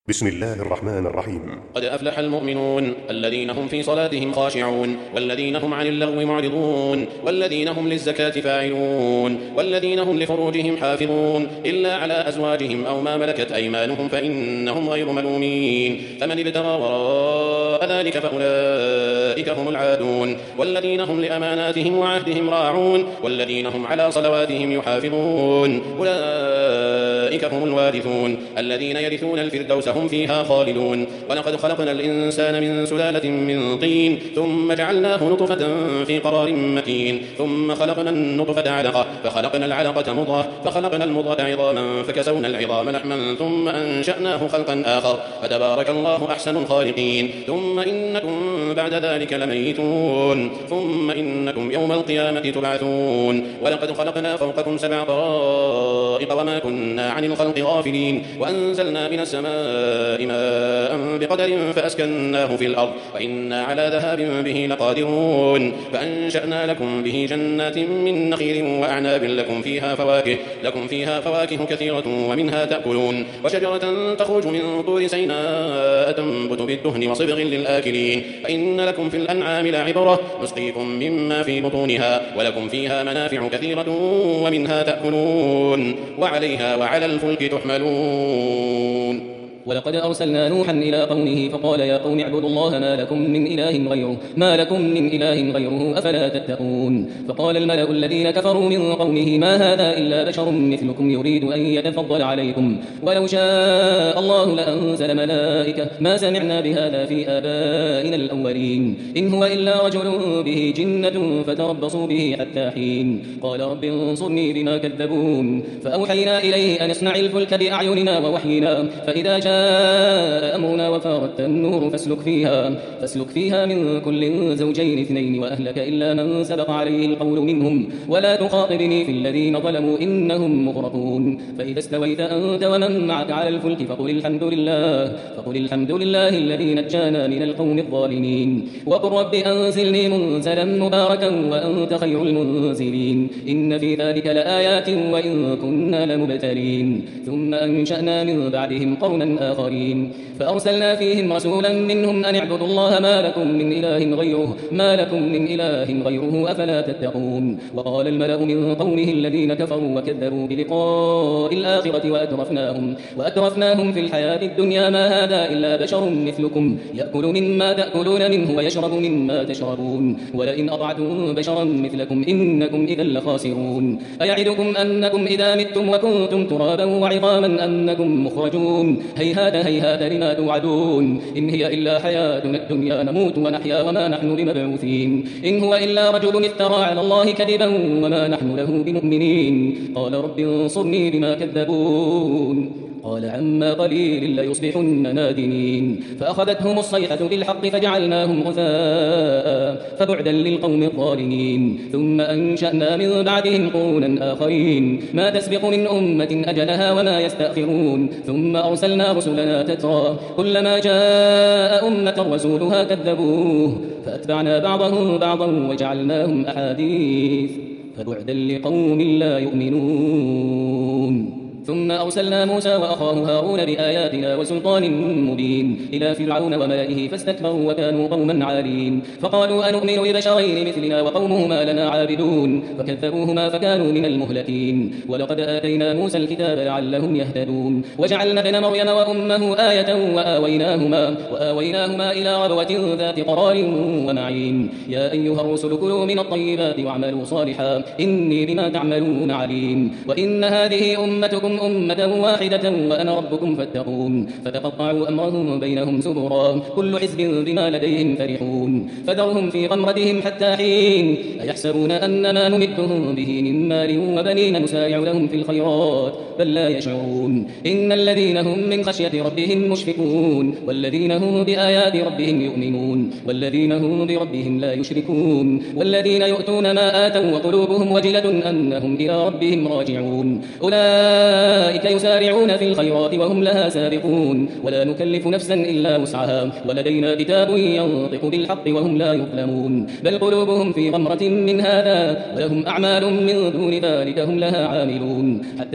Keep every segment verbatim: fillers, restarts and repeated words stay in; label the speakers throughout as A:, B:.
A: بسم الله الرحمن الرحيم.
B: قد أفلح المؤمنون الذين هم في صلاتهم خاشعون والذين هم عن اللغو معرضون والذين هم للزكاة فاعلون والذين هم لفروجهم حافظون إلا على أزواجهم أو ما ملكت أيمانهم فإنهم غير ملومين، فمن ابتغى وراء ذلك فأولئك هم العادون، والذين هم لأماناتهم وعهدهم راعون والذين هم على صلواتهم يحافظون أولئك هم الوارثون الذين يرثون الفردوس هم فيها خالدون. ولقد خلقنا الإنسان من سلالة من طين ثم جعلناه نطفة في قرار مكين ثم خلقنا النطفة علقة فخلقنا العلقة مضغة فخلقنا المضغة عظاما فكسونا العظام لحما ثم أنشأناه خلقا آخر فتبارك الله أحسن الخالقين. ثم إنكم بعد ذلك لميتون ثم إنكم يوم القيامة تبعثون. ولقد خلقنا فوقكم سبع طرائق وما كنا عن الخلق غافلين وأنزلنا من السماء ماء بقدر فأسكناه في الأرض وإنا على ذهاب به لقادرون. فأنشأنا لكم به جنات من نخيل وأعناب لكم فيها فواكه لكم فيها فواكه كثيرة ومنها تأكلون، وشجرة تخرج من طور سيناء تنبت بالدهن وصبغ للآكلين. فإن لكم في الأنعام لعبرة نسقيكم مما في بطونها ولكم فيها منافع كثيرة ومنها تأكلون وعليها وعلى الفلك تحملون.
C: ولقد أرسلنا نوحا إلى قومه فقال يا قوم اعبدوا الله ما لكم من إله غيره ما لكم من إله غيره أفلا تتقون. فقال الملأ الذين كفروا من قومه ما هذا إلا بشر مثلكم يريد أن يتفضل عليكم ولو شاء الله لأنزل ملائكة ما سمعنا بهذا في آبائنا الأولين إن هو إلا رجل به جنة فتربصوا به حتى حين. قال رب انصرني بما كذبون. فأوحينا إليه أن اصنع الفلك بأعيننا ووحينا فإذا جاء أمرنا وفارت النور فاسلك فيها فاسلك فيها من كل زوجين اثنين وأهلك إلا من سبق عليه القول منهم ولا تخاطبني في الذين ظلموا إنهم مغرقون. فإذا استويت أنت ومن معك على الفلك فقل الحمد لله فقل الحمد لله الذي نجانا من القوم الظالمين وقل رب أنزلني منزلا مباركا وأنت خير المنزلين إن في ذلك لآيات وإن كنا لمبتلين. ثم أنشأنا من بعدهم قرنا آخرين فأرسلنا فيهم رسولا منهم أن اعبدوا الله ما لكم من إله غيره ما لكم من إله غيره أفلا تتقون. وقال الملأ من قومه الذين كفروا وكذبوا بلقاء الآخرة وأترفناهم وأترفناهم في الحياة الدنيا ما هذا إلا بشر مثلكم يأكل مما تأكلون منه ويشرب مما تشربون ولئن أطعتم بشرا مثلكم إنكم إذا لخاسرون. أيعدكم أنكم إذا متم وكنتم ترابا وعظاما أنكم مخرجون هيهات هيهات لما توعدون إن هي إلا حياتنا الدنيا نموت ونحيا وما نحن بمبعوثين إن هو إلا رجل افترى على الله كذبا وما نحن له بمؤمنين. قال رب انصرني بما كذبون. قال عما قليل ليصبحن نادمين. فأخذتهم الصيحة بالحق فجعلناهم غثاء فبعدا للقوم الظالمين. ثم أنشأنا من بعدهم قرونا آخرين ما تسبق من أمة أجلها وما يستأخرون. ثم أرسلنا رسلنا تترى كلما جاء أمة رسولها كذبوه فأتبعنا بعضهم بعضا وجعلناهم أحاديث فبعدا لقوم لا يؤمنون. ثم أرسلنا موسى وأخاه هارون بآياتنا وسلطان مبين إلى فرعون وملئه فاستكبروا وكانوا قوما عالين. فقالوا أنؤمن لبشرين مثلنا وقومهما لنا عابدون فكذبوهما فكانوا من المهلكين. ولقد آتينا موسى الكتاب لعلهم يهتدون وجعلنا ابن مريم وأمه آية وآويناهما, وآويناهما إلى ربوة ذات قرار ومعين. يا أيها الرسل كلوا من الطيبات واعملوا صالحا إني بما تعملون عليم. وإن هذه أمتكم أمة واحدة وأنا ربكم فاتقون. فتقطعوا أمرهم بينهم زبرا كل حزب بما لديهم فرحون. فذرهم في غمرتهم حتى حين. أيحسبون أن ما نمدهم به من مال وبنين نسارع لهم في الخيرات بل لا يشعرون. إن الذين هم من خشية ربهم مشفقون والذين هم بآيات ربهم يؤمنون والذين هم بربهم لا يشركون والذين يؤتون ما آتوا وقلوبهم وجلة أنهم إلى ربهم راجعون. أولئك أولئك يسارعون في الخيرات وهم لها سابقون ولا نكلف نفسا إلا وسعها ولدينا كتاب ينطق بالحق وهم لا يظلمون بل قلوبهم في غمرة من هذا ولهم أعمال من دون ذلك هم لها عاملون حتى إذا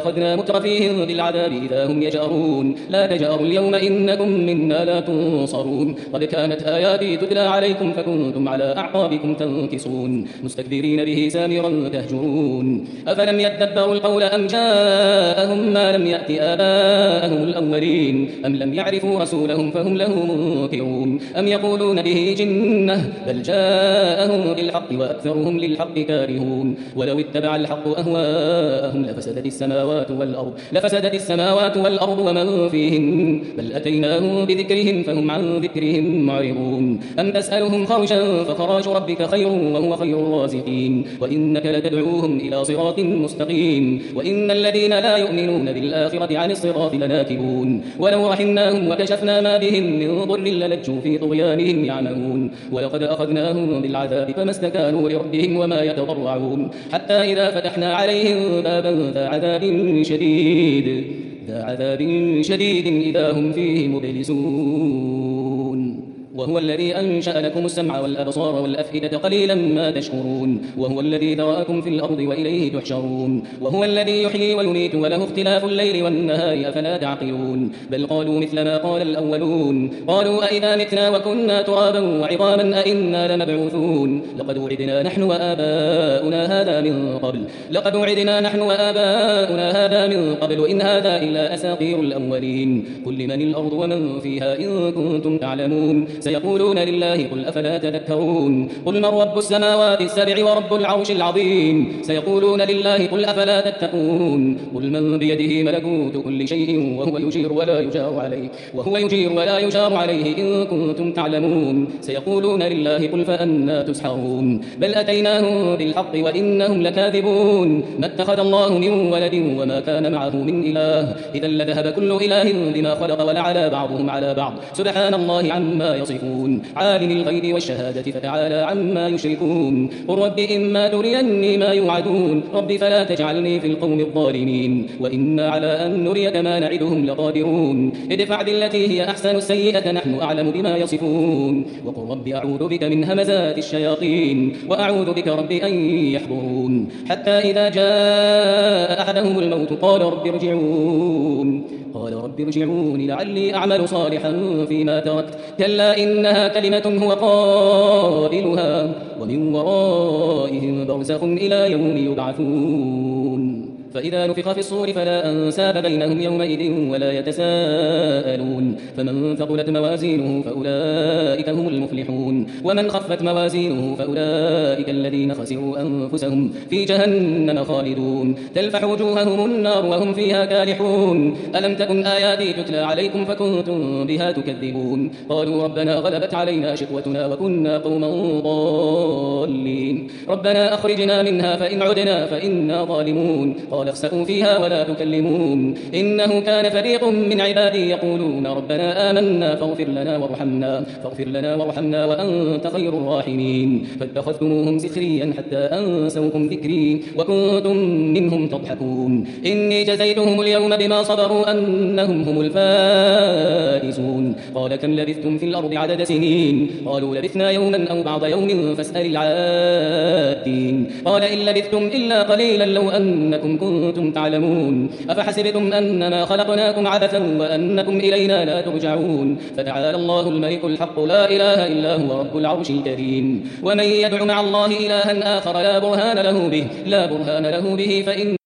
C: أخذنا مترفيهم بالعذاب إذا هم يجأرون لا تجأروا اليوم إنكم منا لا تنصرون قد كانت آياتي تتلى عليكم فكنتم على أعقابكم تنكصون مستكبرين به سامرا تهجرون أفلم يدبروا القول أم جاءهم ما لم يأت آباءهم الأولين أم لم يعرفوا رسولهم فهم له منكرون أم يقولون به جنة بل جاءهم بالحق وأكثرهم للحق كارهون ولو اتبع الحق أهواءهم لفسدت السماوات والأرض لفسدت السماوات والأرض ومن فيهن بل أتيناهم بذكرهم فهم عن ذكرهم معرضون أم تسألهم خرجا فخراج ربك خير وهو خير الرازقين وإنك لتدعوهم إلى صراط مستقيم وإن الذين لا يؤمنون بالآخرة عن الصراط لناكبون ولو رحمناهم وكشفنا ما بهم من ضر للجوا في طغيانهم يعمهون ولقد أخذناهم بالعذاب فما استكانوا لربهم وما يتضرعون حتى إذا فتحنا عليهم بابا ذا عذاب شديد ذا عذاب شديد إذا هم فيه مبلسون وهو الذي أنشأ لكم السمع والأبصار والأفئدة قليلا ما تشكرون وهو الذي ذرأكم في الأرض وإليه تحشرون وهو الذي يحيي ويميت وله اختلاف الليل والنهار أفلا تعقلون بل قالوا مثل ما قال الأولون قالوا أئذا متنا وكنا ترابا وعظاما أئنا لمبعوثون لقد وعدنا نحن وآباؤنا هذا من قبل لقد وعدنا نحن وآباؤنا هذا من قبل إن هذا إلا أساطير الأولين قل لمن الأرض ومن فيها إن كنتم تعلمون سيقولون لله قل أفلا تذكرون قل من رب السماوات السبع ورب العرش العظيم سيقولون لله قل أفلا تتقون قل من بيده ملكوت كل شيء وهو يجير ولا يجار عليه وهو يجير ولا يجار عليه إن كنتم تعلمون سيقولون لله قل فأنا تسحرون بل أتيناهم بالحق وإنهم لكاذبون ما اتخذ الله من ولد وما كان معه من إله إذا لذهب كل إله بما خلق ولعلى بعضهم على بعض سبحان الله عما يصفون عالم الغيب والشهادة فتعالى عما يشركون قل رب إما تريني ما يوعدون رب فلا تجعلني في القوم الظالمين وإنا على أن نريك ما نعدهم لقادرون ادفع بالتي هي أحسن السيئة نحن أعلم بما يصفون وقل رب أعوذ بك من همزات الشياطين وأعوذ بك رب أن يحضرون حتى إذا جاء أحدهم الموت قال رب ارجعون قال رب ارجعون لعلي أعمل صالحا فيما تركت كلا إنها كلمة هو قائلها ومن ورائهم برزخ إلى يوم يبعثون فإذا نفخ في الصور فلا أنساب بينهم يومئذ ولا يتساءلون فمن ثقلت موازينه فأولئك هم المفلحون ومن خفت موازينه فأولئك الذين خسروا أنفسهم في جهنم خالدون تلفح وجوههم النار وهم فيها كالحون ألم تكن آياتي تتلى عليكم فكنتم بها تكذبون قالوا ربنا غلبت علينا شقوتنا وكنا قوما ضالين ربنا أخرجنا منها فإن عدنا فإنا ظالمون قال اخسئوا فيها ولا تكلمون إنه كان فريق من عبادي يقولون ربنا آمنا فاغفر لنا وارحمنا فاغفر لنا وارحمنا وأنت خير الراحمين فاتخذتموهم سخريا حتى أنسوكم ذكري وكنتم منهم تضحكون إني جزيتهم اليوم بما صبروا أنهم هم الفائزون قال كم لبثتم في الأرض عدد سنين قالوا لبثنا يوما أو بعض يوم فاسأل العادين قال إن لبثتم إلا قليلا لو أنكم كنتم تعلمون أفحسبتم أنما خلقناكم عبثا وأنكم إلينا لا ترجعون فتعالى الله الملك الحق لا إله إلا هو رب العرش الكريم ومن يدع مع الله إلها آخر لا برهان له به لا برهان له به فإن